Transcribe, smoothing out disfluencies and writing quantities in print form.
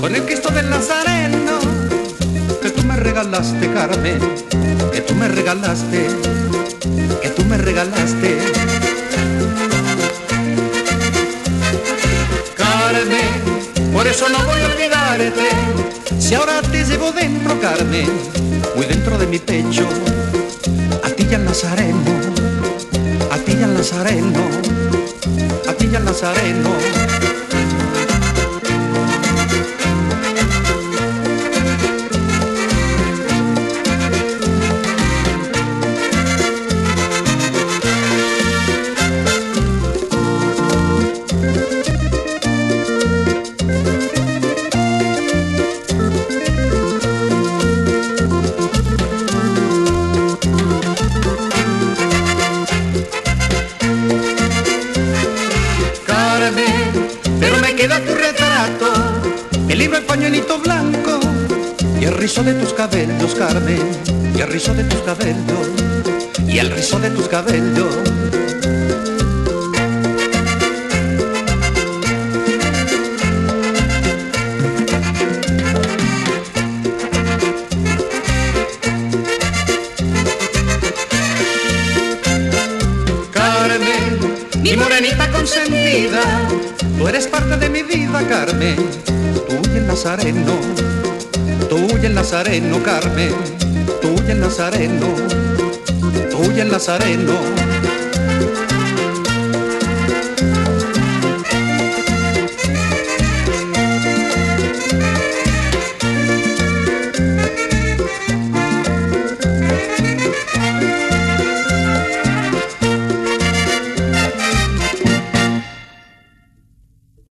con el Cristo del Nazareno que tú me regalaste, Carmen, que tú me regalaste, que tú me regalaste. Carmen, por eso no voy a olvidarte, si ahora te llevo dentro, Carmen, muy dentro de mi pecho, a ti y al Nazareno, a ti y al Nazareno, a ti y al Nazareno. Pero me queda tu retrato, el libro en pañuelito blanco y el rizo de tus cabellos, Carmen, y el rizo de tus cabellos, y el rizo de tus cabellos. Carmen, mi morenita consentida, tú eres parte de mi vida, Carmen, tú y el Nazareno, tú y el Nazareno, Carmen, tú y el Nazareno, tú y el Nazareno.